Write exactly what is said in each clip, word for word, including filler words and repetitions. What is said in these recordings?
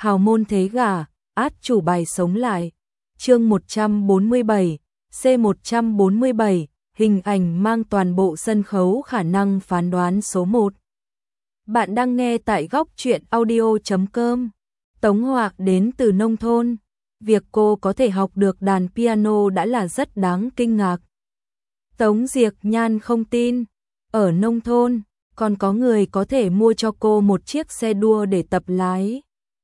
hào môn thế gả, át chủ bài sống lại. Chương một trăm bốn mươi bảy, C một trăm bốn mươi bảy, hình ảnh mang toàn bộ sân khấu khả năng phán đoán số một. Bạn đang nghe tại góc truyện audio chấm com. Tống Họa đến từ nông thôn, việc cô có thể học được đàn piano đã là rất đáng kinh ngạc. Tống Diệc Nhan không tin, ở nông thôn còn có người có thể mua cho cô một chiếc xe đua để tập lái.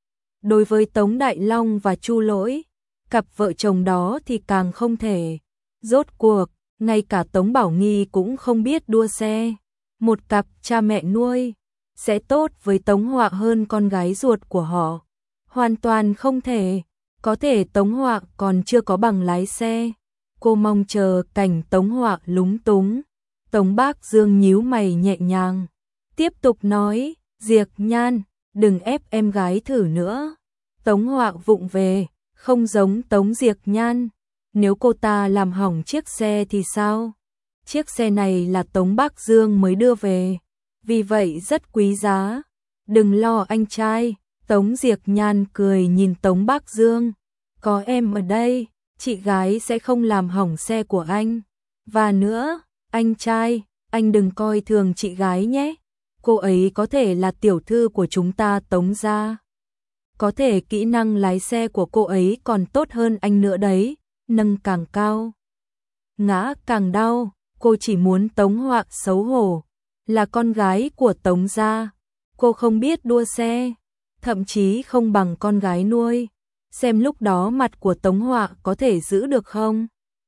Đối với Tống Đại Long và Chu Lỗi, cặp vợ chồng đó thì càng không thể. Rốt cuộc, ngay cả Tống Bảo Nghi cũng không biết đua xe. Một cặp cha mẹ nuôi sẽ tốt với Tống Họa hơn con gái ruột của họ. Hoàn toàn không thể. Có thể Tống Họa còn chưa có bằng lái xe. Cô mong chờ cảnh Tống Họa lúng túng. Tống Bác Dương nhíu mày nhẹ nhàng, tiếp tục nói, Diệc Nhan, đừng ép em gái thử nữa. Tống Họa vụng về, không giống Tống Diệc Nhan. Nếu cô ta làm hỏng chiếc xe thì sao? Chiếc xe này là Tống Bác Dương mới đưa về, vì vậy rất quý giá. Đừng lo anh trai. Tống Diệc Nhan cười nhìn Tống Bác Dương. Có em ở đây, chị gái sẽ không làm hỏng xe của anh. Và nữa, anh trai, anh đừng coi thường chị gái nhé. Cô ấy có thể là tiểu thư của chúng ta Tống gia. Có thể kỹ năng lái xe của cô ấy còn tốt hơn anh nữa đấy. Nâng càng cao, ngã càng đau. Cô chỉ muốn Tống Họa xấu hổ. Là con gái của Tống gia, cô không biết đua xe, thậm chí không bằng con gái nuôi. Xem lúc đó mặt của Tống Họa có thể giữ được không?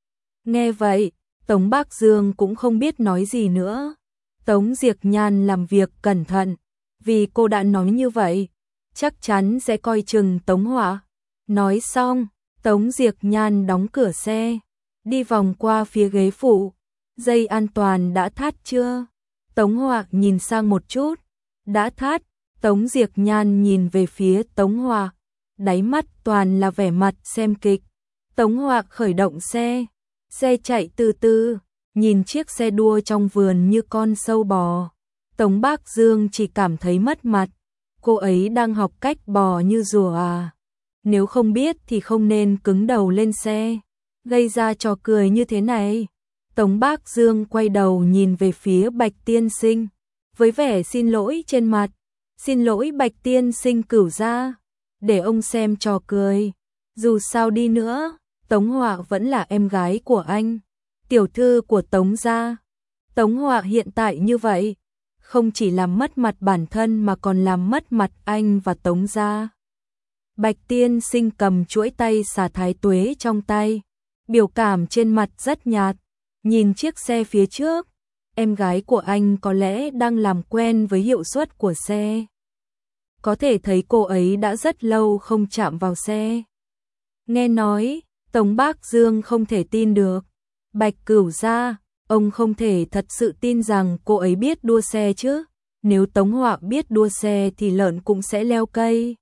Nghe vậy, Tống Bác Dương cũng không biết nói gì nữa. Tống Diệc Nhan làm việc cẩn thận, vì cô đã nói như vậy, chắc chắn sẽ coi chừng Tống Họa. Nói xong, Tống Diệc Nhan đóng cửa xe, đi vòng qua phía ghế phụ. Dây an toàn đã thắt chưa? Tống Họa nhìn sang một chút. Đã thắt. Tống Diệc Nhan nhìn về phía Tống Họa, đáy mắt toàn là vẻ mặt xem kịch. Tống Họa khởi động xe. Xe chạy từ từ, nhìn chiếc xe đua trong vườn như con sâu bò. Tống Bác Dương chỉ cảm thấy mất mặt. Cô ấy đang học cách bò như rùa à? Nếu không biết thì không nên cứng đầu lên xe, gây ra trò cười như thế này. Tống Bác Dương quay đầu nhìn về phía Bạch Tiên Sinh, với vẻ xin lỗi trên mặt. Xin lỗi Bạch Tiên Sinh Cửu gia, để ông xem trò cười. Dù sao đi nữa, Tống Họa vẫn là em gái của anh, tiểu thư của Tống gia. Tống Họa hiện tại như vậy, không chỉ làm mất mặt bản thân mà còn làm mất mặt anh và Tống gia. Bạch Tiên Sinh cầm chuỗi tay xà thái tuế trong tay, biểu cảm trên mặt rất nhạt, nhìn chiếc xe phía trước. Em gái của anh có lẽ đang làm quen với hiệu suất của xe. Có thể thấy cô ấy đã rất lâu không chạm vào xe. Nghe nói, Tống Bác Dương không thể tin được. Bạch Cửu gia, ông không thể thật sự tin rằng cô ấy biết đua xe chứ. Nếu Tống Họa biết đua xe thì lợn cũng sẽ leo cây.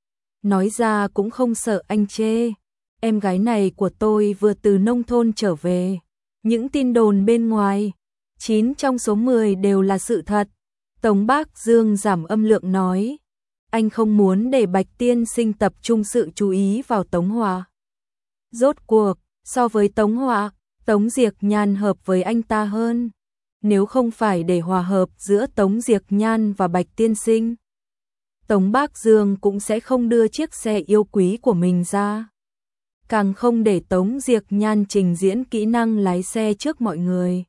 Nói ra cũng không sợ anh chê. Em gái này của tôi vừa từ nông thôn trở về. Những tin đồn bên ngoài, chín trong số mười đều là sự thật. Tống Bác Dương giảm âm lượng nói. Anh không muốn để Bạch Tiên Sinh tập trung sự chú ý vào Tống Họa. Rốt cuộc, so với Tống Họa, Tống Diệc Nhan hợp với anh ta hơn. Nếu không phải để hòa hợp giữa Tống Diệc Nhan và Bạch Tiên Sinh, Tống Bác Dương cũng sẽ không đưa chiếc xe yêu quý của mình ra. Càng không để Tống Diệc Nhan trình diễn kỹ năng lái xe trước mọi người.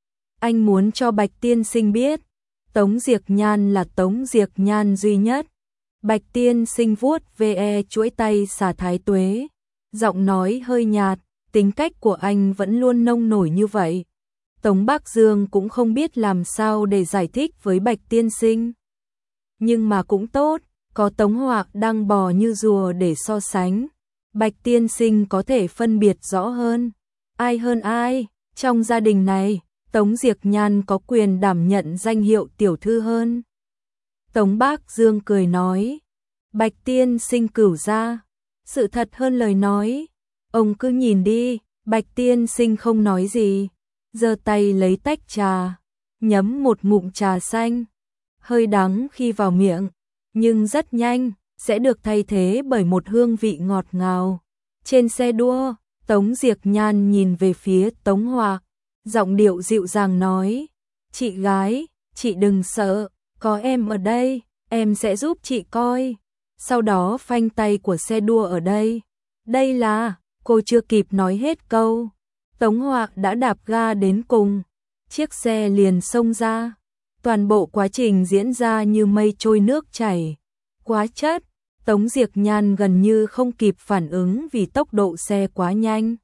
Anh muốn cho Bạch Tiên Sinh biết, Tống Diệc Nhan là Tống Diệc Nhan duy nhất. Bạch Tiên Sinh vuốt ve chuỗi tay xà thái tuế, giọng nói hơi nhạt, tính cách của anh vẫn luôn nông nổi như vậy. Tống Bác Dương cũng không biết làm sao để giải thích với Bạch Tiên Sinh. Nhưng mà cũng tốt, có Tống Họa đang bò như rùa để so sánh. Bạch Tiên Sinh có thể phân biệt rõ hơn. Ai hơn ai, trong gia đình này, Tống Diệc Nhan có quyền đảm nhận danh hiệu tiểu thư hơn. Tống Bác Dương cười nói. Bạch Tiên Sinh Cửu gia, sự thật hơn lời nói. Ông cứ nhìn đi. Bạch Tiên Sinh không nói gì, giơ tay lấy tách trà, nhấm một ngụm trà xanh. Hơi đắng khi vào miệng, nhưng rất nhanh, sẽ được thay thế bởi một hương vị ngọt ngào. Trên xe đua, Tống Diệc Nhan nhìn về phía Tống Họa, giọng điệu dịu dàng nói, chị gái, chị đừng sợ, có em ở đây, em sẽ giúp chị coi. Sau đó phanh tay của xe đua ở đây. Đây là, cô chưa kịp nói hết câu. Tống Họa đã đạp ga đến cùng, chiếc xe liền xông ra. Toàn bộ quá trình diễn ra như mây trôi nước chảy. Quá chất, Tống Diệc Nhan gần như không kịp phản ứng vì tốc độ xe quá nhanh.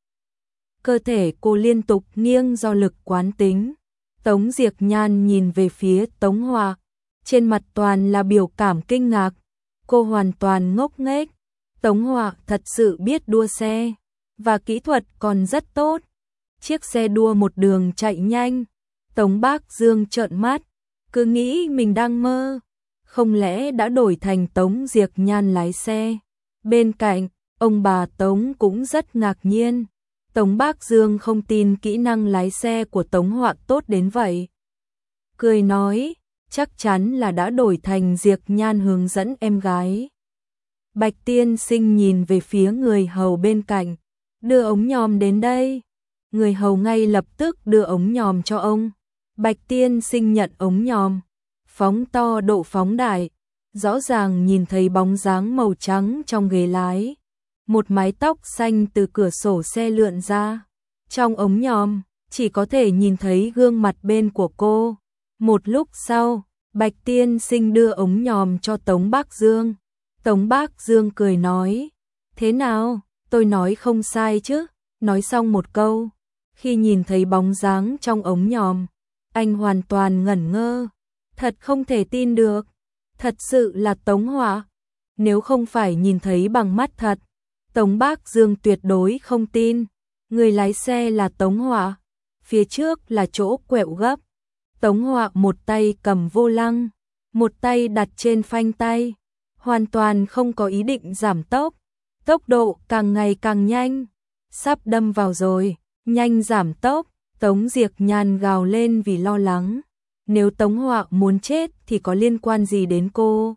Cơ thể cô liên tục nghiêng do lực quán tính. Tống Diệc Nhan nhìn về phía Tống Họa, trên mặt toàn là biểu cảm kinh ngạc. Cô hoàn toàn ngốc nghếch. Tống Họa thật sự biết đua xe, và kỹ thuật còn rất tốt. Chiếc xe đua một đường chạy nhanh. Tống Bác Dương trợn mắt, cứ nghĩ mình đang mơ. Không lẽ đã đổi thành Tống Diệc Nhan lái xe? Bên cạnh, ông bà Tống cũng rất ngạc nhiên. Tống Bác Dương không tin kỹ năng lái xe của Tống Họa tốt đến vậy. Cười nói, chắc chắn là đã đổi thành Diệc Nhan hướng dẫn em gái. Bạch Tiên Sinh nhìn về phía người hầu bên cạnh, đưa ống nhòm đến đây. Người hầu ngay lập tức đưa ống nhòm cho ông. Bạch Tiên Sinh nhận ống nhòm, phóng to độ phóng đại, rõ ràng nhìn thấy bóng dáng màu trắng trong ghế lái. Một mái tóc xanh từ cửa sổ xe lượn ra. Trong ống nhòm, chỉ có thể nhìn thấy gương mặt bên của cô. Một lúc sau, Bạch Tiên Sinh đưa ống nhòm cho Tống Bác Dương. Tống Bác Dương cười nói, thế nào, tôi nói không sai chứ? Nói xong một câu, khi nhìn thấy bóng dáng trong ống nhòm, anh hoàn toàn ngẩn ngơ. Thật không thể tin được, thật sự là Tống Họa. Nếu không phải nhìn thấy bằng mắt thật, Tống Bác Dương tuyệt đối không tin. Người lái xe là Tống Họa, phía trước là chỗ quẹo gấp. Tống Họa một tay cầm vô lăng, một tay đặt trên phanh tay, hoàn toàn không có ý định giảm tốc. Tốc độ càng ngày càng nhanh, sắp đâm vào rồi, nhanh giảm tốc. Tống Diệc Nhan gào lên vì lo lắng. Nếu Tống Họa muốn chết thì có liên quan gì đến cô?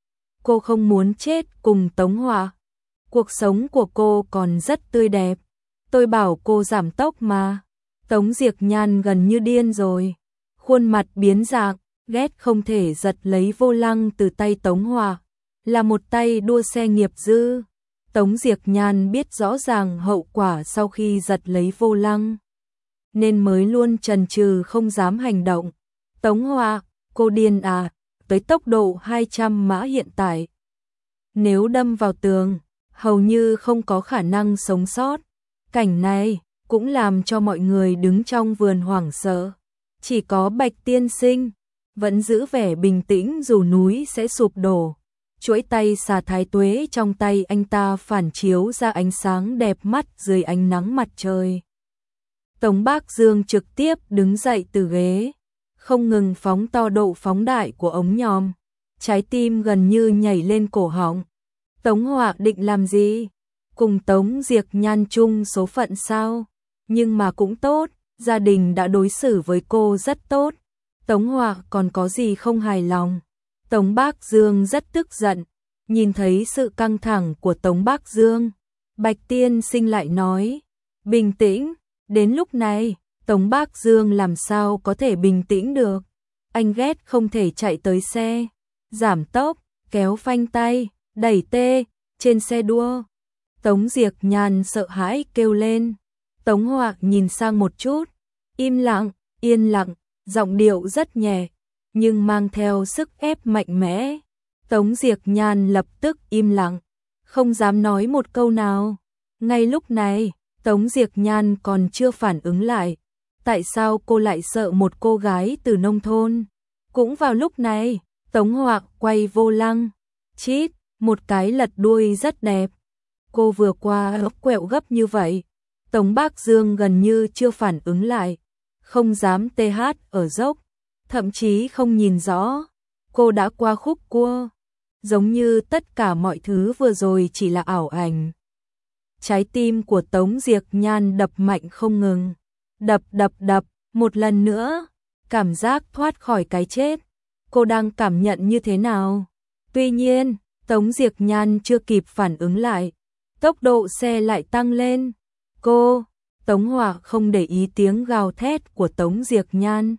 Cô không muốn chết cùng Tống Họa. Cuộc sống của cô còn rất tươi đẹp. Tôi bảo cô giảm tốc mà. Tống Diệc Nhan gần như điên rồi. Khuôn mặt biến dạng, ghét không thể giật lấy vô lăng từ tay Tống Họa. Là một tay đua xe nghiệp dư. Tống Diệc Nhan biết rõ ràng hậu quả sau khi giật lấy vô lăng, nên mới luôn chần chừ không dám hành động. Tống Họa, cô điên à, tới tốc độ hai trăm mã hiện tại. Nếu đâm vào tường, hầu như không có khả năng sống sót. Cảnh này cũng làm cho mọi người đứng trong vườn hoảng sợ. Chỉ có Bạch Tiên Sinh vẫn giữ vẻ bình tĩnh dù núi sẽ sụp đổ. Chuỗi tay xà thái tuế trong tay anh ta phản chiếu ra ánh sáng đẹp mắt dưới ánh nắng mặt trời. Tống Bác Dương trực tiếp đứng dậy từ ghế, không ngừng phóng to độ phóng đại của ống nhòm. Trái tim gần như nhảy lên cổ họng. Tống Họa định làm gì? Cùng Tống Diệc Nhan chung số phận sao? Nhưng mà cũng tốt, gia đình đã đối xử với cô rất tốt. Tống Họa còn có gì không hài lòng? Tống Bác Dương rất tức giận, nhìn thấy sự căng thẳng của Tống Bác Dương. Bạch Tiên Sinh lại nói, bình tĩnh. Đến lúc này, Tống Bác Dương làm sao có thể bình tĩnh được. Anh ghét không thể chạy tới xe, giảm tốc, kéo phanh tay, đẩy tê, trên xe đua. Tống Diệc Nhan sợ hãi kêu lên. Tống Họa nhìn sang một chút, im lặng, yên lặng, giọng điệu rất nhẹ, nhưng mang theo sức ép mạnh mẽ. Tống Diệc Nhan lập tức im lặng, không dám nói một câu nào. Ngay lúc này, Tống Diệc Nhan còn chưa phản ứng lại. Tại sao cô lại sợ một cô gái từ nông thôn? Cũng vào lúc này, Tống Họa quay vô lăng, chít, một cái lật đuôi rất đẹp. Cô vừa qua ốc quẹo gấp như vậy, Tống Bác Dương gần như chưa phản ứng lại, không dám tê hát ở dốc, thậm chí không nhìn rõ. Cô đã qua khúc cua, giống như tất cả mọi thứ vừa rồi chỉ là ảo ảnh. Trái tim của Tống Diệc Nhan đập mạnh không ngừng, đập đập đập, một lần nữa, cảm giác thoát khỏi cái chết. Cô đang cảm nhận như thế nào? Tuy nhiên, Tống Diệc Nhan chưa kịp phản ứng lại, tốc độ xe lại tăng lên. Cô, Tống Họa không để ý tiếng gào thét của Tống Diệc Nhan.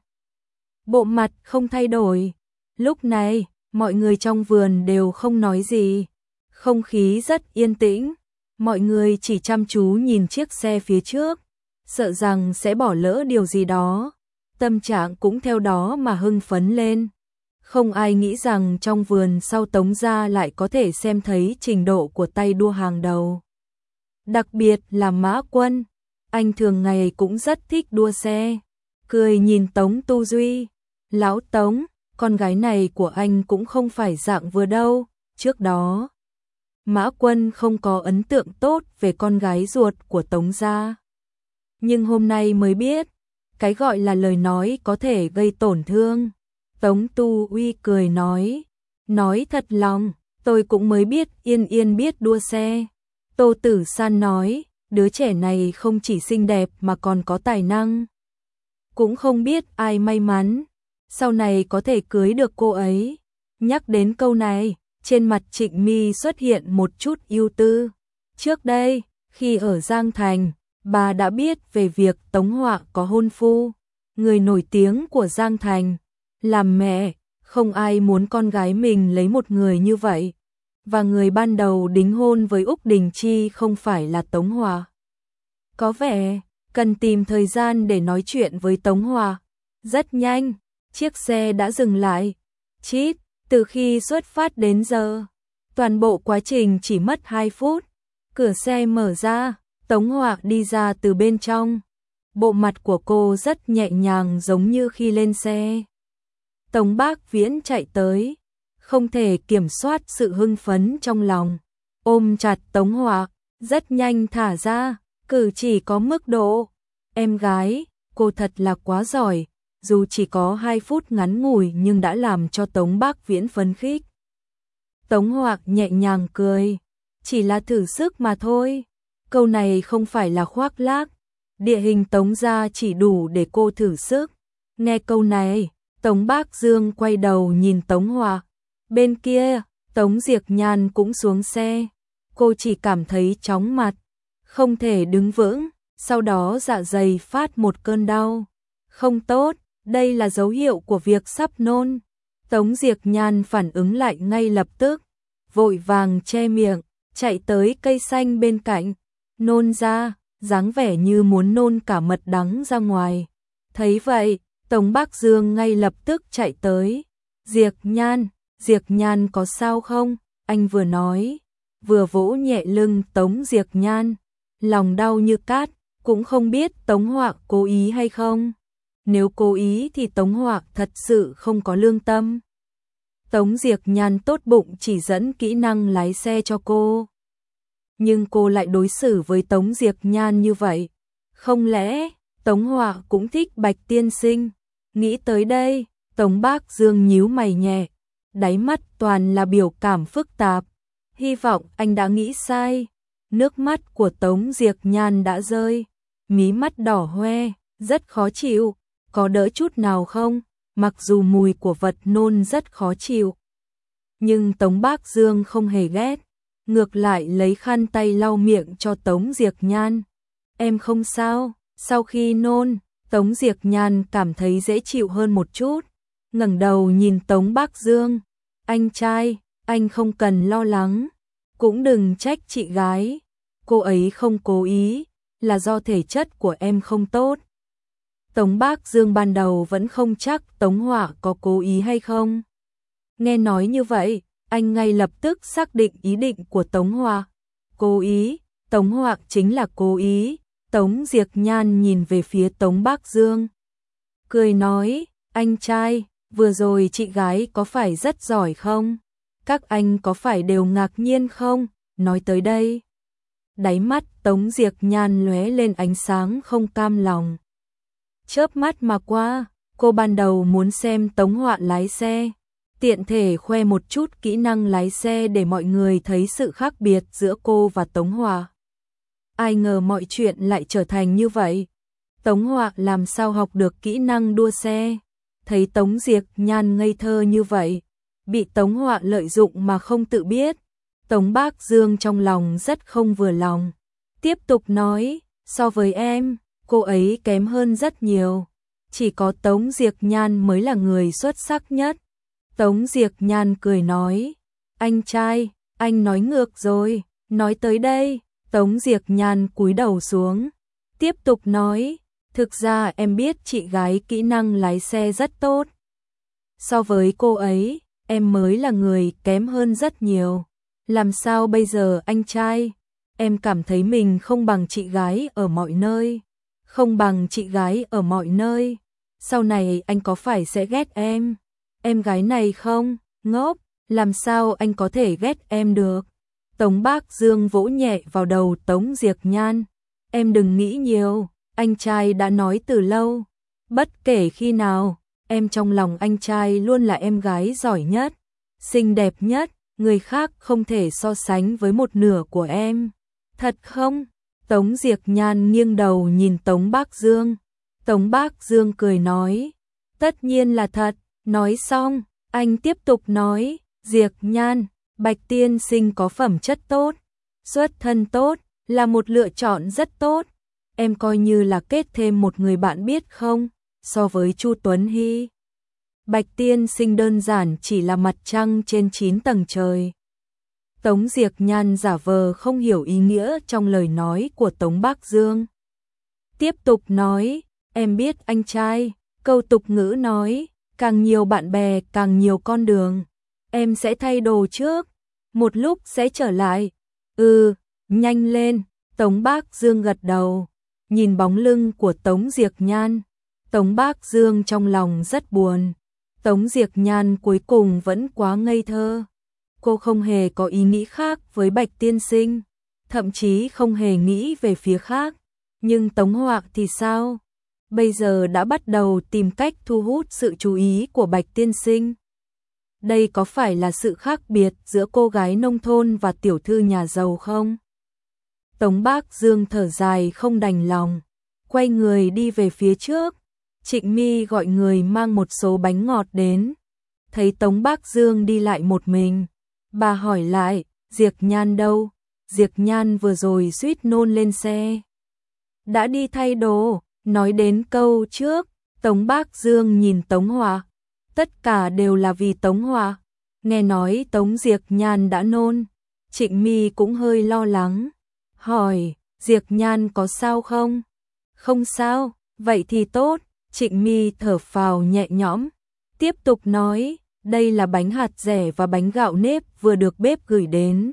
Bộ mặt không thay đổi. Lúc này, mọi người trong vườn đều không nói gì. Không khí rất yên tĩnh. Mọi người chỉ chăm chú nhìn chiếc xe phía trước, sợ rằng sẽ bỏ lỡ điều gì đó. Tâm trạng cũng theo đó mà hưng phấn lên. Không ai nghĩ rằng trong vườn sau Tống gia lại có thể xem thấy trình độ của tay đua hàng đầu. Đặc biệt là Mã Quân, anh thường ngày cũng rất thích đua xe. Cười nhìn Tống Tu Duy, lão Tống, con gái này của anh cũng không phải dạng vừa đâu. Trước đó, Mã Quân không có ấn tượng tốt về con gái ruột của Tống gia. Nhưng hôm nay mới biết, cái gọi là lời nói có thể gây tổn thương. Tống Tu Uy cười nói, nói thật lòng, tôi cũng mới biết Yên Yên biết đua xe. Tô Tử San nói, đứa trẻ này không chỉ xinh đẹp mà còn có tài năng. Cũng không biết ai may mắn, sau này có thể cưới được cô ấy. Nhắc đến câu này, trên mặt Trịnh Mi xuất hiện một chút ưu tư. Trước đây, khi ở Giang Thành, bà đã biết về việc Tống Họa có hôn phu, người nổi tiếng của Giang Thành. Làm mẹ, không ai muốn con gái mình lấy một người như vậy. Và người ban đầu đính hôn với Úc Đình Chi không phải là Tống Họa. Có vẻ, cần tìm thời gian để nói chuyện với Tống Họa. Rất nhanh, chiếc xe đã dừng lại. Chít, từ khi xuất phát đến giờ, toàn bộ quá trình chỉ mất hai phút. Cửa xe mở ra, Tống Họa đi ra từ bên trong. Bộ mặt của cô rất nhẹ nhàng giống như khi lên xe. Tống Bác Viễn chạy tới, không thể kiểm soát sự hưng phấn trong lòng, ôm chặt Tống Họa, rất nhanh thả ra, cử chỉ có mức độ. Em gái, cô thật là quá giỏi, dù chỉ có hai phút ngắn ngủi nhưng đã làm cho Tống Bác Viễn phấn khích. Tống Họa nhẹ nhàng cười, chỉ là thử sức mà thôi. Câu này không phải là khoác lác, địa hình Tống gia chỉ đủ để cô thử sức. Nghe câu này, Tống Bác Dương quay đầu nhìn Tống Họa. Bên kia, Tống Diệc Nhan cũng xuống xe. Cô chỉ cảm thấy chóng mặt, không thể đứng vững, sau đó dạ dày phát một cơn đau. Không tốt, đây là dấu hiệu của việc sắp nôn. Tống Diệc Nhan phản ứng lại ngay lập tức, vội vàng che miệng, chạy tới cây xanh bên cạnh, nôn ra, dáng vẻ như muốn nôn cả mật đắng ra ngoài. Thấy vậy, Tống Bác Dương ngay lập tức chạy tới. Diệc Nhan, Diệc Nhan có sao không? Anh vừa nói, vừa vỗ nhẹ lưng Tống Diệc Nhan. Lòng đau như cát, cũng không biết Tống Họa cố ý hay không. Nếu cố ý thì Tống Họa thật sự không có lương tâm. Tống Diệc Nhan tốt bụng chỉ dẫn kỹ năng lái xe cho cô. Nhưng cô lại đối xử với Tống Diệc Nhan như vậy. Không lẽ Tống Họa cũng thích Bạch tiên sinh? Nghĩ tới đây, Tống Bác Dương nhíu mày nhẹ, đáy mắt toàn là biểu cảm phức tạp. Hy vọng anh đã nghĩ sai. Nước mắt của Tống Diệc Nhan đã rơi, mí mắt đỏ hoe, rất khó chịu. Có đỡ chút nào không? Mặc dù mùi của vật nôn rất khó chịu, nhưng Tống Bác Dương không hề ghét, ngược lại lấy khăn tay lau miệng cho Tống Diệc Nhan. Em không sao. Sau khi nôn, Tống Diệc Nhan cảm thấy dễ chịu hơn một chút, ngẩng đầu nhìn Tống Bác Dương. Anh trai, anh không cần lo lắng, cũng đừng trách chị gái, cô ấy không cố ý, là do thể chất của em không tốt. Tống Bác Dương ban đầu vẫn không chắc Tống Họa có cố ý hay không. Nghe nói như vậy, anh ngay lập tức xác định ý định của Tống Họa. Cố ý, Tống Họa chính là cố ý. Tống Diệc Nhan nhìn về phía Tống Bác Dương, cười nói, anh trai, vừa rồi chị gái có phải rất giỏi không? Các anh có phải đều ngạc nhiên không? Nói tới đây, đáy mắt Tống Diệc Nhan lóe lên ánh sáng không cam lòng. Chớp mắt mà qua, cô ban đầu muốn xem Tống Họa lái xe, tiện thể khoe một chút kỹ năng lái xe để mọi người thấy sự khác biệt giữa cô và Tống Họa. Ai ngờ mọi chuyện lại trở thành như vậy. Tống Họa làm sao học được kỹ năng đua xe? Thấy Tống Diệc Nhan ngây thơ như vậy, bị Tống Họa lợi dụng mà không tự biết. Tống Bác Dương trong lòng rất không vừa lòng. Tiếp tục nói, so với em, cô ấy kém hơn rất nhiều. Chỉ có Tống Diệc Nhan mới là người xuất sắc nhất. Tống Diệc Nhan cười nói, anh trai, anh nói ngược rồi. Nói tới đây, Tống Diệc Nhan cúi đầu xuống. Tiếp tục nói, thực ra em biết chị gái kỹ năng lái xe rất tốt. So với cô ấy, em mới là người kém hơn rất nhiều. Làm sao bây giờ anh trai? Em cảm thấy mình không bằng chị gái ở mọi nơi. Không bằng chị gái ở mọi nơi. Sau này anh có phải sẽ ghét em? Em gái này không? Ngốc, làm sao anh có thể ghét em được? Tống Bác Dương vỗ nhẹ vào đầu Tống Diệc Nhan. Em đừng nghĩ nhiều, anh trai đã nói từ lâu. Bất kể khi nào, em trong lòng anh trai luôn là em gái giỏi nhất, xinh đẹp nhất, người khác không thể so sánh với một nửa của em. Thật không? Tống Diệc Nhan nghiêng đầu nhìn Tống Bác Dương. Tống Bác Dương cười nói, tất nhiên là thật. Nói xong, anh tiếp tục nói, Diệc Nhan, Bạch tiên sinh có phẩm chất tốt, xuất thân tốt, là một lựa chọn rất tốt. Em coi như là kết thêm một người bạn biết không, so với Chu Tuấn Hy. Bạch tiên sinh đơn giản chỉ là mặt trăng trên chín tầng trời. Tống Diệc Nhan giả vờ không hiểu ý nghĩa trong lời nói của Tống Bác Dương. Tiếp tục nói, em biết anh trai, câu tục ngữ nói, càng nhiều bạn bè càng nhiều con đường. Em sẽ thay đồ trước, một lúc sẽ trở lại. Ừ, nhanh lên. Tống Bác Dương gật đầu, nhìn bóng lưng của Tống Diệc Nhan. Tống Bác Dương trong lòng rất buồn. Tống Diệc Nhan cuối cùng vẫn quá ngây thơ. Cô không hề có ý nghĩ khác với Bạch tiên sinh, thậm chí không hề nghĩ về phía khác. Nhưng Tống Họa thì sao? Bây giờ đã bắt đầu tìm cách thu hút sự chú ý của Bạch tiên sinh. Đây có phải là sự khác biệt giữa cô gái nông thôn và tiểu thư nhà giàu không? Tống Bác Dương thở dài không đành lòng, quay người đi về phía trước. Trịnh My gọi người mang một số bánh ngọt đến. Thấy Tống Bác Dương đi lại một mình, bà hỏi lại, Diệc Nhan đâu? Diệc Nhan vừa rồi suýt nôn lên xe. Đã đi thay đồ. Nói đến câu trước, Tống Bác Dương nhìn Tống Họa. Tất cả đều là vì Tống Họa. Nghe nói Tống Diệc Nhan đã nôn, Trịnh My cũng hơi lo lắng. Hỏi, Diệc Nhan có sao không? Không sao, vậy thì tốt. Trịnh My thở phào nhẹ nhõm. Tiếp tục nói, đây là bánh hạt dẻ và bánh gạo nếp vừa được bếp gửi đến.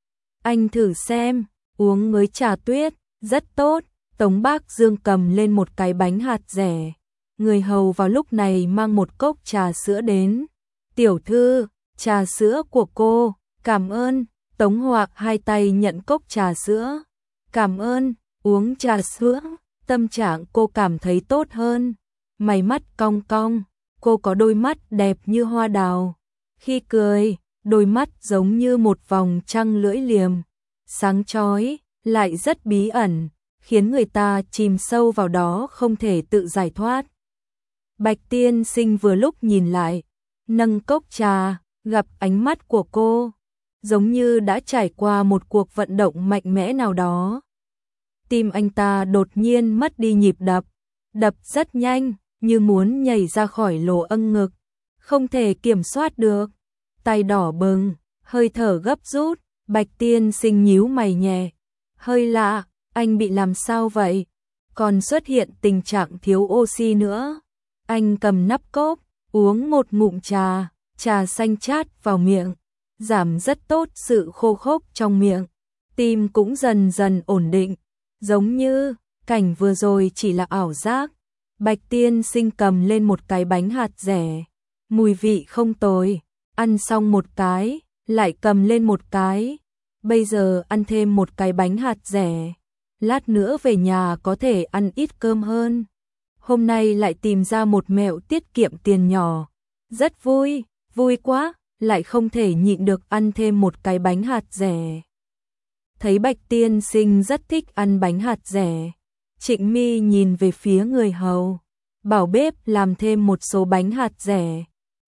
Anh thử xem, uống với trà tuyết, rất tốt. Tống Bác Dương cầm lên một cái bánh hạt dẻ. Người hầu vào lúc này mang một cốc trà sữa đến. Tiểu thư, trà sữa của cô, cảm ơn. Tống Họa hai tay nhận cốc trà sữa. Cảm ơn, uống trà sữa, tâm trạng cô cảm thấy tốt hơn. Mày mắt cong cong, cô có đôi mắt đẹp như hoa đào. Khi cười, đôi mắt giống như một vòng trăng lưỡi liềm, sáng chói, lại rất bí ẩn, khiến người ta chìm sâu vào đó không thể tự giải thoát. Bạch tiên sinh vừa lúc nhìn lại, nâng cốc trà, gặp ánh mắt của cô, giống như đã trải qua một cuộc vận động mạnh mẽ nào đó. Tim anh ta đột nhiên mất đi nhịp đập, đập rất nhanh, như muốn nhảy ra khỏi lỗ âng ngực, không thể kiểm soát được. Tay đỏ bừng, hơi thở gấp rút, Bạch tiên sinh nhíu mày nhẹ. Hơi lạ, anh bị làm sao vậy? Còn xuất hiện tình trạng thiếu oxy nữa. Anh cầm nắp cốc, uống một ngụm trà, trà xanh chát vào miệng, giảm rất tốt sự khô khốc trong miệng. Tim cũng dần dần ổn định, giống như cảnh vừa rồi chỉ là ảo giác. Bạch tiên sinh cầm lên một cái bánh hạt dẻ, mùi vị không tồi, ăn xong một cái, lại cầm lên một cái. Bây giờ ăn thêm một cái bánh hạt dẻ, lát nữa về nhà có thể ăn ít cơm hơn. Hôm nay lại tìm ra một mẹo tiết kiệm tiền nhỏ, rất vui, vui quá, lại không thể nhịn được ăn thêm một cái bánh hạt dẻ. Thấy Bạch tiên sinh rất thích ăn bánh hạt dẻ, Trịnh My nhìn về phía người hầu, bảo bếp làm thêm một số bánh hạt dẻ.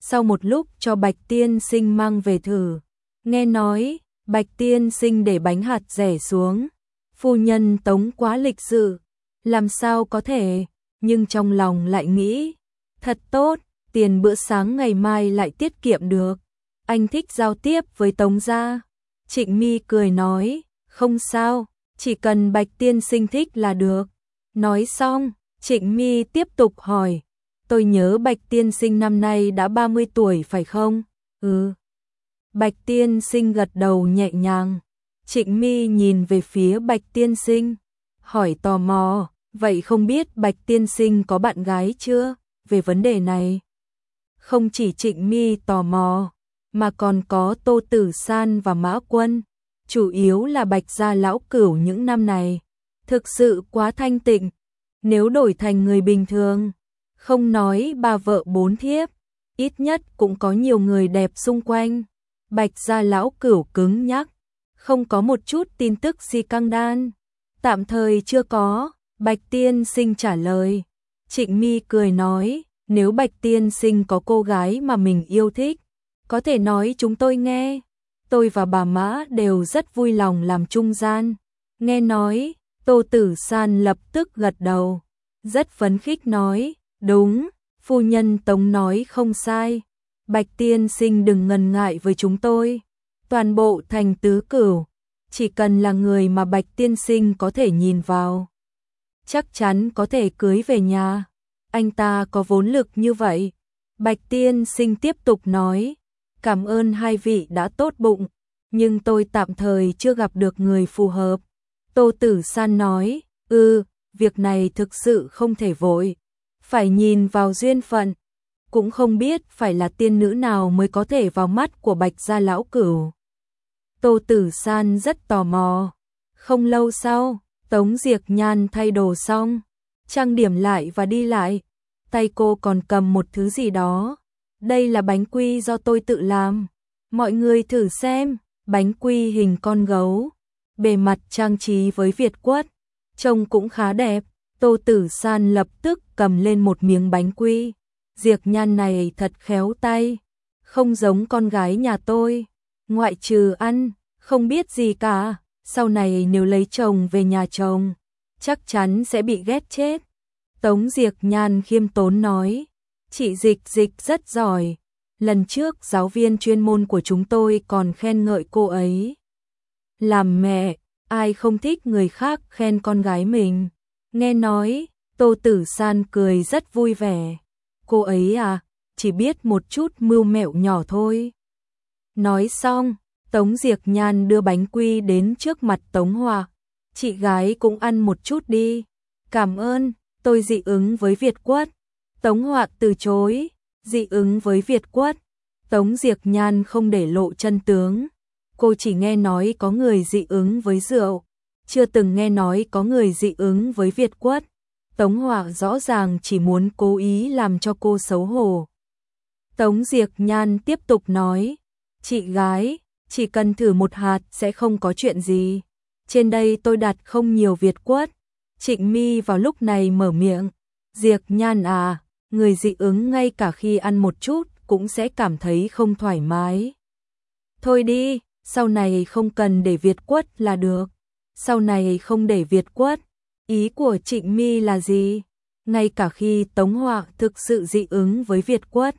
sau một lúc cho Bạch tiên sinh mang về thử. Nghe nói, Bạch tiên sinh để bánh hạt rẻ xuống. Phu nhân Tống quá lịch sự, làm sao có thể, nhưng trong lòng lại nghĩ, thật tốt, tiền bữa sáng ngày mai lại tiết kiệm được. Anh thích giao tiếp với Tống gia. Trịnh My cười nói, không sao, chỉ cần Bạch tiên sinh thích là được. Nói xong, Trịnh My tiếp tục hỏi, tôi nhớ Bạch tiên sinh năm nay đã ba mươi tuổi phải không? Ừ. Bạch tiên sinh gật đầu nhẹ nhàng. Trịnh My nhìn về phía Bạch tiên sinh, hỏi tò mò, vậy không biết Bạch tiên sinh có bạn gái chưa? Về vấn đề này, không chỉ Trịnh My tò mò, mà còn có Tô Tử San và Mã Quân, chủ yếu là Bạch gia lão cửu những năm này, thực sự quá thanh tịnh, nếu đổi thành người bình thường, không nói ba vợ bốn thiếp, ít nhất cũng có nhiều người đẹp xung quanh. Bạch gia lão cửu cứng nhắc, không có một chút tin tức gì căng đan. Tạm thời chưa có, Bạch tiên sinh trả lời. Trịnh My cười nói, nếu Bạch tiên sinh có cô gái mà mình yêu thích, có thể nói chúng tôi nghe. Tôi và bà Mã đều rất vui lòng làm trung gian. Nghe nói, Tô Tử San lập tức gật đầu, rất phấn khích nói, đúng, phu nhân Tống nói không sai. Bạch tiên sinh đừng ngần ngại với chúng tôi. Toàn bộ thành tứ cửu, chỉ cần là người mà Bạch tiên sinh có thể nhìn vào, chắc chắn có thể cưới về nhà. Anh ta có vốn lực như vậy. Bạch tiên sinh tiếp tục nói, cảm ơn hai vị đã tốt bụng, nhưng tôi tạm thời chưa gặp được người phù hợp. Tô Tử San nói, ừ, việc này thực sự không thể vội, phải nhìn vào duyên phận, cũng không biết phải là tiên nữ nào mới có thể vào mắt của Bạch gia lão cửu. Tô Tử San rất tò mò. Không lâu sau, Tống Diệc Nhan thay đồ xong, trang điểm lại và đi lại, tay cô còn cầm một thứ gì đó. Đây là bánh quy do tôi tự làm, mọi người thử xem. Bánh quy hình con gấu, bề mặt trang trí với Việt quất, trông cũng khá đẹp. Tô Tử San lập tức cầm lên một miếng bánh quy. Diệc Nhan này thật khéo tay, không giống con gái nhà tôi, ngoại trừ ăn, không biết gì cả. Sau này nếu lấy chồng về nhà chồng, chắc chắn sẽ bị ghét chết. Tống Diệc Nhan khiêm tốn nói, chị Dịch Dịch rất giỏi, lần trước giáo viên chuyên môn của chúng tôi còn khen ngợi cô ấy. Làm mẹ, ai không thích người khác khen con gái mình. Nghe nói, Tô Tử San cười rất vui vẻ. Cô ấy à, chỉ biết một chút mưu mẹo nhỏ thôi. Nói xong, Tống Diệc Nhan đưa bánh quy đến trước mặt Tống Họa. Chị gái cũng ăn một chút đi. Cảm ơn, tôi dị ứng với Việt quất. Tống Họa từ chối, dị ứng với Việt quất. Tống Diệc Nhan không để lộ chân tướng. Cô chỉ nghe nói có người dị ứng với rượu, chưa từng nghe nói có người dị ứng với Việt quất. Tống Họa rõ ràng chỉ muốn cố ý làm cho cô xấu hổ. Tống Diệc Nhan tiếp tục nói, chị gái, chỉ cần thử một hạt sẽ không có chuyện gì. Trên đây tôi đặt không nhiều Việt quất. Trịnh My vào lúc này mở miệng, Diệc Nhan à, người dị ứng ngay cả khi ăn một chút cũng sẽ cảm thấy không thoải mái. Thôi đi, sau này không cần để Việt quất là được. Sau này không để Việt quất. Ý của Trịnh My là gì? Ngay cả khi Tống Họa thực sự dị ứng với Việt quất,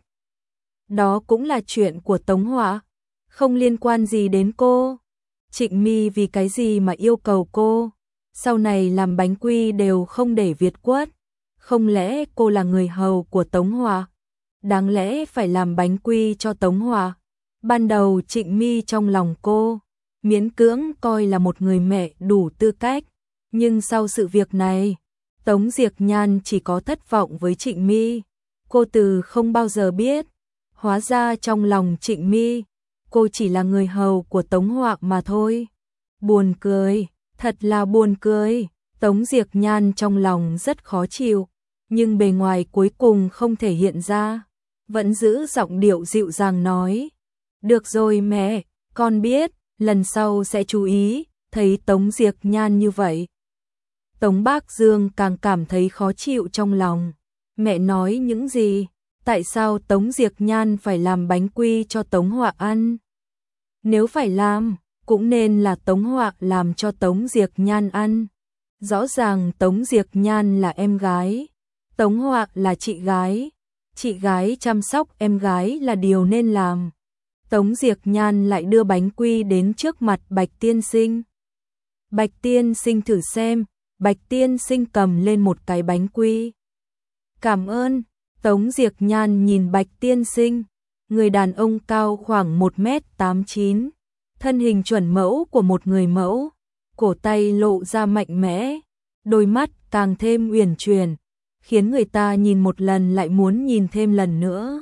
đó cũng là chuyện của Tống Họa, không liên quan gì đến cô. Trịnh My vì cái gì mà yêu cầu cô sau này làm bánh quy đều không để Việt quất? Không lẽ cô là người hầu của Tống Họa, đáng lẽ phải làm bánh quy cho Tống Họa? Ban đầu Trịnh My trong lòng cô miễn cưỡng coi là một người mẹ đủ tư cách, nhưng sau sự việc này, Tống Diệc Nhan chỉ có thất vọng với Trịnh My. Cô từ không bao giờ biết, hóa ra trong lòng Trịnh My, cô chỉ là người hầu của Tống Họa mà thôi. Buồn cười, thật là buồn cười. Tống Diệc Nhan trong lòng rất khó chịu, nhưng bề ngoài cuối cùng không thể hiện ra, vẫn giữ giọng điệu dịu dàng nói, được rồi mẹ, con biết, lần sau sẽ chú ý. Thấy Tống Diệc Nhan như vậy, Tống Bác Dương càng cảm thấy khó chịu trong lòng. Mẹ nói những gì? Tại sao Tống Diệc Nhan phải làm bánh quy cho Tống Họa ăn? Nếu phải làm, cũng nên là Tống Họa làm cho Tống Diệc Nhan ăn. Rõ ràng Tống Diệc Nhan là em gái, Tống Họa là chị gái. Chị gái chăm sóc em gái là điều nên làm. Tống Diệc Nhan lại đưa bánh quy đến trước mặt Bạch Tiên Sinh. Bạch Tiên Sinh thử xem, Bạch Tiên Sinh cầm lên một cái bánh quy. Cảm ơn. Tống Diệc Nhan nhìn Bạch Tiên Sinh, người đàn ông cao khoảng một mét tám mươi chín, thân hình chuẩn mẫu của một người mẫu, cổ tay lộ ra mạnh mẽ, đôi mắt càng thêm uyển chuyển, khiến người ta nhìn một lần lại muốn nhìn thêm lần nữa.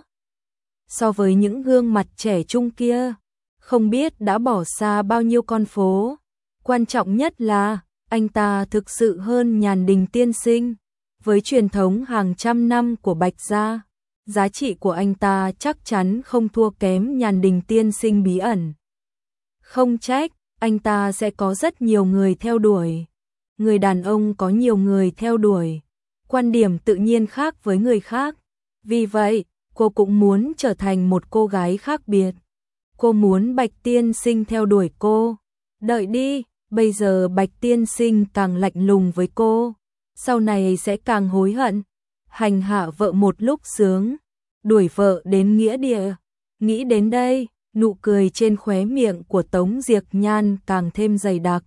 So với những gương mặt trẻ trung kia, không biết đã bỏ xa bao nhiêu con phố. Quan trọng nhất là, anh ta thực sự hơn Nhàn Đình tiên sinh. Với truyền thống hàng trăm năm của Bạch gia, giá trị của anh ta chắc chắn không thua kém Nhàn Đình tiên sinh bí ẩn. Không trách, anh ta sẽ có rất nhiều người theo đuổi. Người đàn ông có nhiều người theo đuổi, quan điểm tự nhiên khác với người khác. Vì vậy, cô cũng muốn trở thành một cô gái khác biệt. Cô muốn Bạch tiên sinh theo đuổi cô. Đợi đi, bây giờ Bạch tiên sinh càng lạnh lùng với cô, sau này sẽ càng hối hận. Hành hạ vợ một lúc sướng, đuổi vợ đến nghĩa địa. Nghĩ đến đây, nụ cười trên khóe miệng của Tống Diệc Nhan càng thêm dày đặc.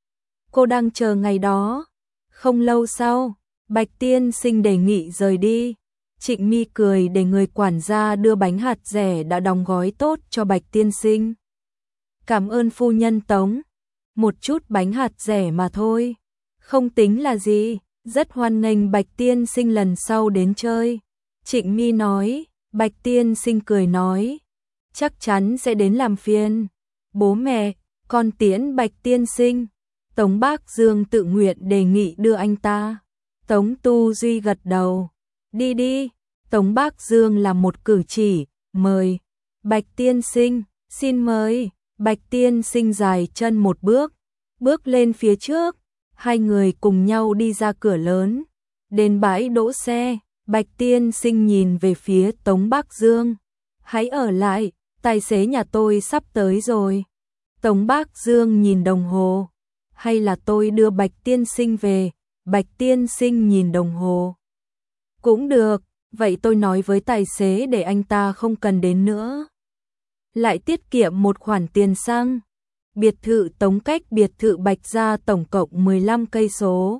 Cô đang chờ ngày đó. Không lâu sau, Bạch tiên sinh đề nghị rời đi. Trịnh My cười để người quản gia đưa bánh hạt dẻ đã đóng gói tốt cho Bạch tiên sinh. Cảm ơn phu nhân Tống. Một chút bánh hạt dẻ mà thôi, không tính là gì. Rất hoan nghênh Bạch tiên sinh lần sau đến chơi. Trịnh My nói. Bạch tiên sinh cười nói, chắc chắn sẽ đến làm phiền. Bố mẹ, con tiễn Bạch tiên sinh. Tống Bác Dương tự nguyện đề nghị đưa anh ta. Tống Tu Duy gật đầu. Đi đi. Tống Bác Dương làm một cử chỉ, mời. Bạch tiên sinh, xin mời. Bạch tiên sinh dài chân một bước, bước lên phía trước. Hai người cùng nhau đi ra cửa lớn. Đến bãi đỗ xe, Bạch tiên sinh nhìn về phía Tống Bác Dương. Hãy ở lại, tài xế nhà tôi sắp tới rồi. Tống Bác Dương nhìn đồng hồ. Hay là tôi đưa Bạch tiên sinh về? Bạch tiên sinh nhìn đồng hồ. Cũng được, vậy tôi nói với tài xế để anh ta không cần đến nữa. Lại tiết kiệm một khoản tiền xăng. Biệt thự Tống cách biệt thự Bạch gia tổng cộng mười lăm cây số.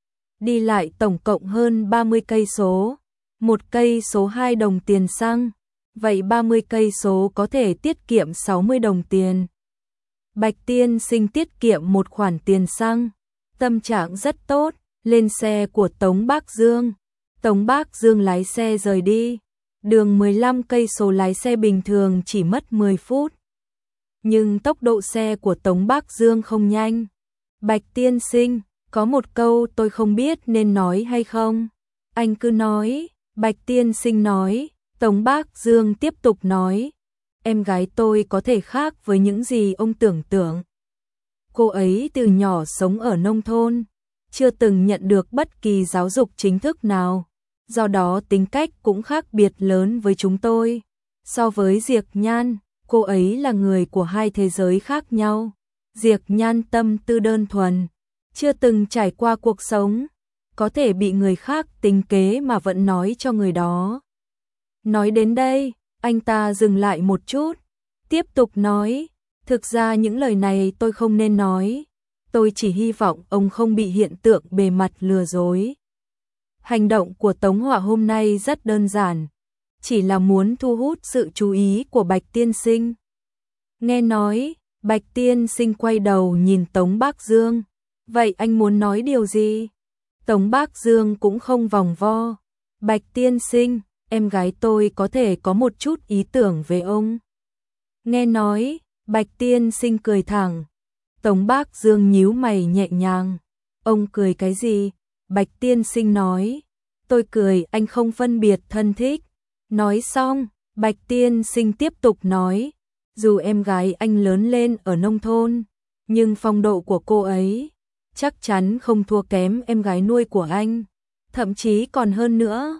Đi lại tổng cộng hơn ba mươi cây số. Một cây số hai đồng tiền xăng. Vậy ba mươi cây số có thể tiết kiệm sáu mươi đồng tiền. Bạch tiên sinh tiết kiệm một khoản tiền xăng. Tâm trạng rất tốt, lên xe của Tống Bác Dương. Tống Bác Dương lái xe rời đi. Đường mười lăm cây số lái xe bình thường chỉ mất mười phút. Nhưng tốc độ xe của Tống Bác Dương không nhanh. Bạch tiên sinh, có một câu tôi không biết nên nói hay không. Anh cứ nói. Bạch tiên sinh nói. Tống Bác Dương tiếp tục nói. Em gái tôi có thể khác với những gì ông tưởng tượng. Cô ấy từ nhỏ sống ở nông thôn, chưa từng nhận được bất kỳ giáo dục chính thức nào. Do đó tính cách cũng khác biệt lớn với chúng tôi. So với Diệc Nhan, cô ấy là người của hai thế giới khác nhau. Diệc Nhan tâm tư đơn thuần, chưa từng trải qua cuộc sống, có thể bị người khác tính kế mà vẫn nói cho người đó. Nói đến đây, anh ta dừng lại một chút, tiếp tục nói, thực ra những lời này tôi không nên nói, tôi chỉ hy vọng ông không bị hiện tượng bề mặt lừa dối. Hành động của Tống Họa hôm nay rất đơn giản, chỉ là muốn thu hút sự chú ý của Bạch tiên sinh. Nghe nói, Bạch tiên sinh quay đầu nhìn Tống Bác Dương, vậy anh muốn nói điều gì? Tống Bác Dương cũng không vòng vo. Bạch tiên sinh, em gái tôi có thể có một chút ý tưởng về ông. Nghe nói, Bạch tiên sinh cười thẳng. Tống Bác Dương nhíu mày nhẹ nhàng. Ông cười cái gì? Bạch tiên sinh nói. Tôi cười, anh không phân biệt thân thích. Nói xong, Bạch tiên sinh tiếp tục nói. Dù em gái anh lớn lên ở nông thôn, nhưng phong độ của cô ấy chắc chắn không thua kém em gái nuôi của anh, thậm chí còn hơn nữa.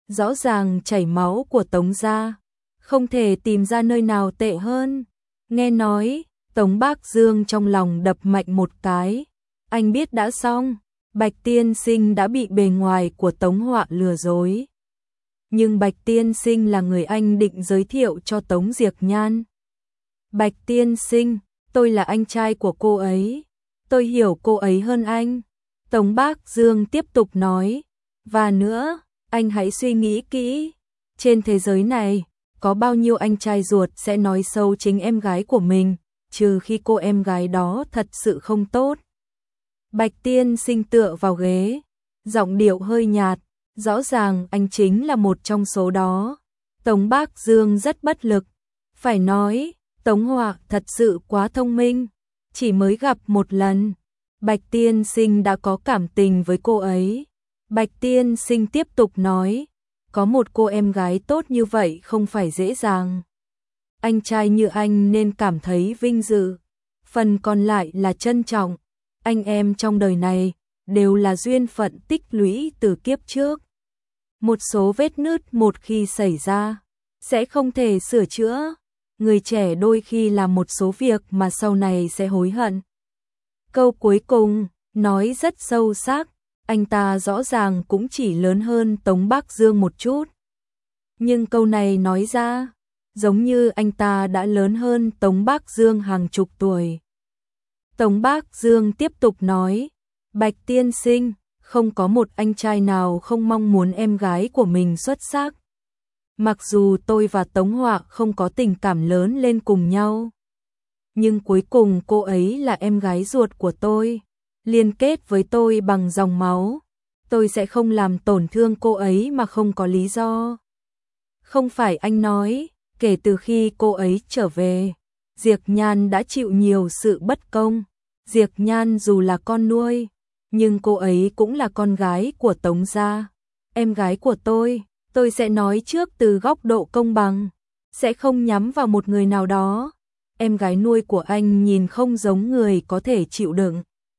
rõ ràng chảy máu của Tống gia, không thể tìm ra nơi nào tệ hơn. Nghe nói, Tống Bác Dương trong lòng đập mạnh một cái, anh biết đã xong, Bạch tiên sinh đã bị bề ngoài của Tống Họa lừa dối. Nhưng Bạch tiên sinh là người anh định giới thiệu cho Tống Diệc Nhan. Bạch tiên sinh, tôi là anh trai của cô ấy, tôi hiểu cô ấy hơn anh. Tống Bác Dương tiếp tục nói, và nữa, anh hãy suy nghĩ kỹ, trên thế giới này, có bao nhiêu anh trai ruột sẽ nói xấu chính em gái của mình, trừ khi cô em gái đó thật sự không tốt. Bạch tiên sinh tựa vào ghế, giọng điệu hơi nhạt, rõ ràng anh chính là một trong số đó. Tống Bác Dương rất bất lực, phải nói, Tống Họa thật sự quá thông minh, chỉ mới gặp một lần, Bạch tiên sinh đã có cảm tình với cô ấy. Bạch tiên sinh tiếp tục nói, có một cô em gái tốt như vậy không phải dễ dàng. Anh trai như anh nên cảm thấy vinh dự, phần còn lại là trân trọng. Anh em trong đời này đều là duyên phận tích lũy từ kiếp trước. Một số vết nứt một khi xảy ra, sẽ không thể sửa chữa. Người trẻ đôi khi làm một số việc mà sau này sẽ hối hận. Câu cuối cùng, nói rất sâu sắc, anh ta rõ ràng cũng chỉ lớn hơn Tống Bác Dương một chút. Nhưng câu này nói ra, giống như anh ta đã lớn hơn Tống Bác Dương hàng chục tuổi. Tống Bác Dương tiếp tục nói, Bạch tiên sinh, không có một anh trai nào không mong muốn em gái của mình xuất sắc. Mặc dù tôi và Tống Họa không có tình cảm lớn lên cùng nhau, nhưng cuối cùng cô ấy là em gái ruột của tôi, liên kết với tôi bằng dòng máu. Tôi sẽ không làm tổn thương cô ấy mà không có lý do. Không phải anh nói, kể từ khi cô ấy trở về, Diệc Nhan đã chịu nhiều sự bất công. Diệc Nhan dù là con nuôi, nhưng cô ấy cũng là con gái của Tống gia. Em gái của tôi, tôi sẽ nói trước từ góc độ công bằng, sẽ không nhắm vào một người nào đó. Em gái nuôi của anh nhìn không giống người có thể chịu đựng.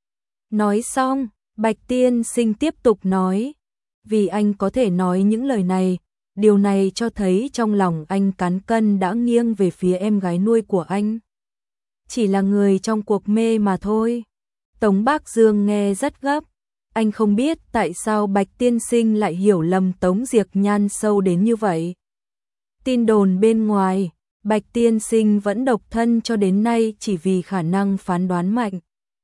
Nói xong, Bạch tiên sinh tiếp tục nói, vì anh có thể nói những lời này, điều này cho thấy trong lòng anh cán cân đã nghiêng về phía em gái nuôi của anh. Chỉ là người trong cuộc mê mà thôi. Tống Bác Dương nghe rất gấp, anh không biết tại sao Bạch tiên sinh lại hiểu lầm Tống Diệc Nhan sâu đến như vậy. Tin đồn bên ngoài, Bạch tiên sinh vẫn độc thân cho đến nay chỉ vì khả năng phán đoán mạnh.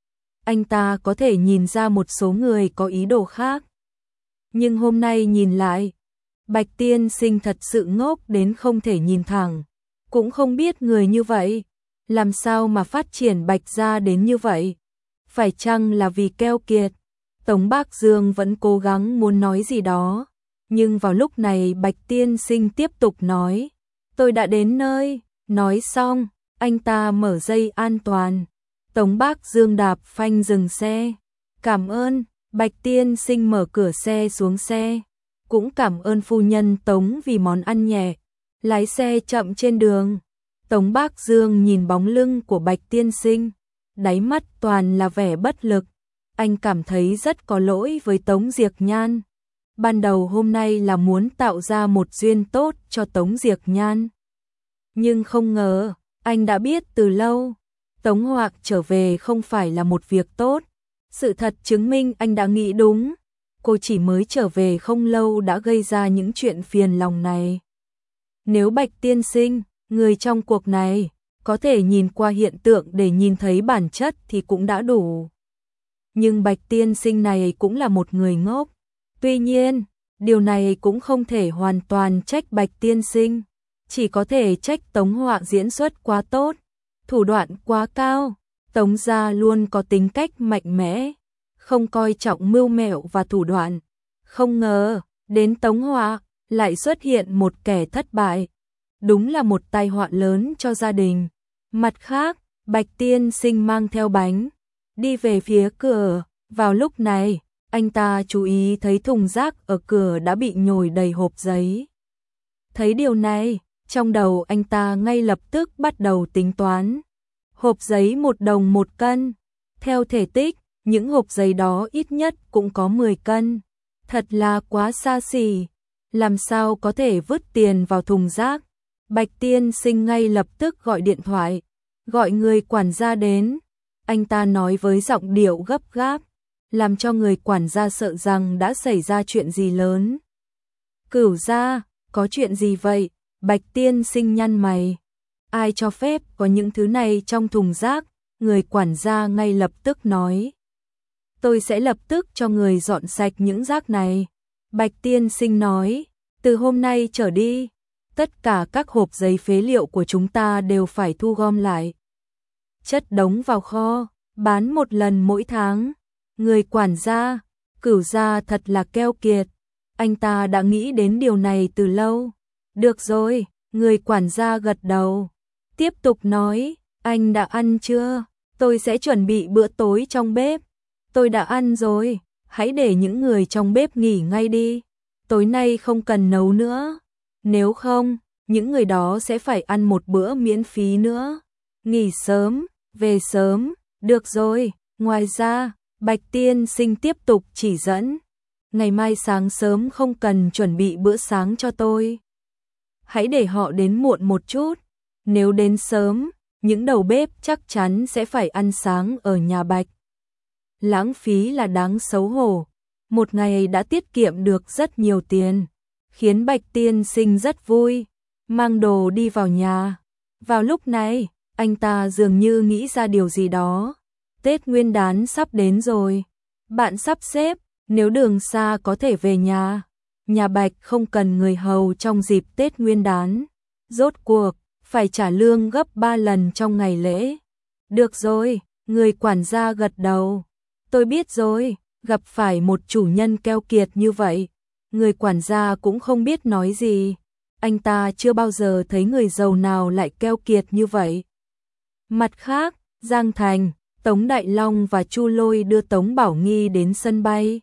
Anh ta có thể nhìn ra một số người có ý đồ khác. Nhưng hôm nay nhìn lại, Bạch tiên sinh thật sự ngốc đến không thể nhìn thẳng. Cũng không biết người như vậy, làm sao mà phát triển Bạch gia đến như vậy. Phải chăng là vì keo kiệt? Tống Bác Dương vẫn cố gắng muốn nói gì đó. Nhưng vào lúc này Bạch tiên sinh tiếp tục nói, tôi đã đến nơi. Nói xong, anh ta mở dây an toàn. Tống Bác Dương đạp phanh dừng xe. Cảm ơn. Bạch tiên sinh mở cửa xe xuống xe. Cũng cảm ơn phu nhân Tống vì món ăn nhẹ. Lái xe chậm trên đường. Tống Bác Dương nhìn bóng lưng của Bạch tiên sinh, đáy mắt toàn là vẻ bất lực. Anh cảm thấy rất có lỗi với Tống Diệc Nhan. Ban đầu hôm nay là muốn tạo ra một duyên tốt cho Tống Diệc Nhan. Nhưng không ngờ, anh đã biết từ lâu, Tống Họa trở về không phải là một việc tốt. Sự thật chứng minh anh đã nghĩ đúng. Cô chỉ mới trở về không lâu đã gây ra những chuyện phiền lòng này. Nếu Bạch tiên sinh, người trong cuộc này, có thể nhìn qua hiện tượng để nhìn thấy bản chất thì cũng đã đủ. Nhưng Bạch tiên sinh này cũng là một người ngốc. Tuy nhiên, điều này cũng không thể hoàn toàn trách Bạch tiên sinh. Chỉ có thể trách Tống Họa diễn xuất quá tốt, thủ đoạn quá cao. Tống gia luôn có tính cách mạnh mẽ, không coi trọng mưu mẹo và thủ đoạn. Không ngờ, đến Tống Họa, lại xuất hiện một kẻ thất bại. Đúng là một tai họa lớn cho gia đình. Mặt khác, Bạch tiên sinh mang theo bánh, đi về phía cửa. Vào lúc này, anh ta chú ý thấy thùng rác ở cửa đã bị nhồi đầy hộp giấy. Thấy điều này, trong đầu anh ta ngay lập tức bắt đầu tính toán. Hộp giấy một đồng một cân. Theo thể tích, những hộp giấy đó ít nhất cũng có mười cân. Thật là quá xa xỉ. làm sao có thể vứt tiền vào thùng rác. Bạch tiên sinh ngay lập tức gọi điện thoại, gọi người quản gia đến. Anh ta nói với giọng điệu gấp gáp, làm cho người quản gia sợ rằng đã xảy ra chuyện gì lớn. Cửu gia, có chuyện gì vậy? Bạch tiên sinh nhăn mày. Ai cho phép có những thứ này trong thùng rác? Người quản gia ngay lập tức nói. Tôi sẽ lập tức cho người dọn sạch những rác này. Bạch tiên sinh nói, từ hôm nay trở đi, tất cả các hộp giấy phế liệu của chúng ta đều phải thu gom lại, chất đống vào kho, bán một lần mỗi tháng. Người quản gia, Cửu gia thật là keo kiệt. Anh ta đã nghĩ đến điều này từ lâu. Được rồi, người quản gia gật đầu. Tiếp tục nói, anh đã ăn chưa? Tôi sẽ chuẩn bị bữa tối trong bếp. Tôi đã ăn rồi, hãy để những người trong bếp nghỉ ngay đi. Tối nay không cần nấu nữa. Nếu không, những người đó sẽ phải ăn một bữa miễn phí nữa. Nghỉ sớm, về sớm, được rồi. Ngoài ra, Bạch tiên sinh tiếp tục chỉ dẫn. Ngày mai sáng sớm không cần chuẩn bị bữa sáng cho tôi. Hãy để họ đến muộn một chút. Nếu đến sớm, những đầu bếp chắc chắn sẽ phải ăn sáng ở nhà Bạch. Lãng phí là đáng xấu hổ. Một ngày đã tiết kiệm được rất nhiều tiền, khiến Bạch tiên sinh rất vui, mang đồ đi vào nhà. Vào lúc này, anh ta dường như nghĩ ra điều gì đó. Tết Nguyên đán sắp đến rồi. Bạn sắp xếp, nếu đường xa có thể về nhà. Nhà Bạch không cần người hầu trong dịp Tết Nguyên đán. Rốt cuộc, phải trả lương gấp ba lần trong ngày lễ. Được rồi, người quản gia gật đầu. Tôi biết rồi, gặp phải một chủ nhân keo kiệt như vậy. Người quản gia cũng không biết nói gì. Anh ta chưa bao giờ thấy người giàu nào lại keo kiệt như vậy. Mặt khác, Giang Thành, Tống Đại Long và Chu Lôi đưa Tống Bảo Nghi đến sân bay.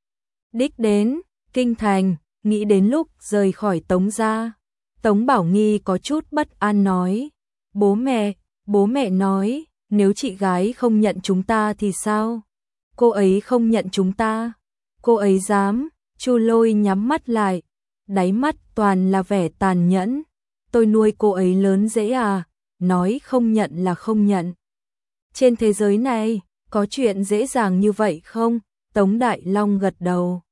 Đích đến, Kinh Thành, nghĩ đến lúc rời khỏi Tống gia. Tống Bảo Nghi có chút bất an nói. Bố mẹ, bố mẹ nói, nếu chị gái không nhận chúng ta thì sao? Cô ấy không nhận chúng ta. Cô ấy dám. Chu Lôi nhắm mắt lại. Đáy mắt toàn là vẻ tàn nhẫn. Tôi nuôi cô ấy lớn dễ à? Nói không nhận là không nhận. Trên thế giới này, có chuyện dễ dàng như vậy không? Tống Đại Long gật đầu.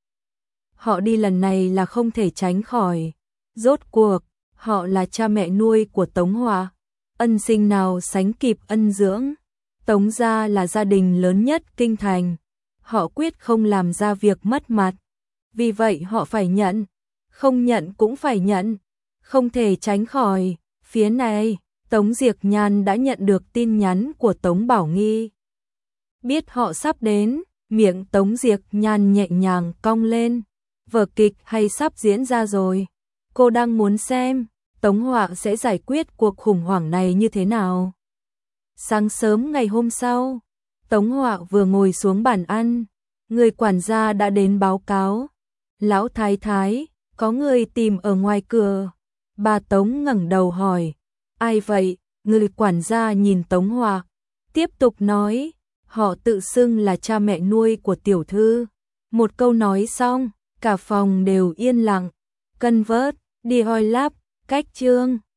Họ đi lần này là không thể tránh khỏi. Rốt cuộc, họ là cha mẹ nuôi của Tống Hòa. Ân sinh nào sánh kịp ân dưỡng. Tống gia là gia đình lớn nhất Kinh Thành. Họ quyết không làm ra việc mất mặt. Vì vậy họ phải nhận. Không nhận cũng phải nhận. Không thể tránh khỏi. Phía này, Tống Diệc Nhan đã nhận được tin nhắn của Tống Bảo Nghi. Biết họ sắp đến, miệng Tống Diệc Nhan nhẹ nhàng cong lên. Vở kịch hay sắp diễn ra rồi. Cô đang muốn xem Tống Họa sẽ giải quyết cuộc khủng hoảng này như thế nào. Sáng sớm ngày hôm sau, Tống Họa vừa ngồi xuống bàn ăn, người quản gia đã đến báo cáo. Lão thái thái, có người tìm ở ngoài cửa. Bà Tống ngẩng đầu hỏi, ai vậy? Người quản gia nhìn Tống Họa, tiếp tục nói, họ tự xưng là cha mẹ nuôi của tiểu thư. Một câu nói xong, cả phòng đều yên lặng. Cân vớt, đi hoi lắp, cách chương.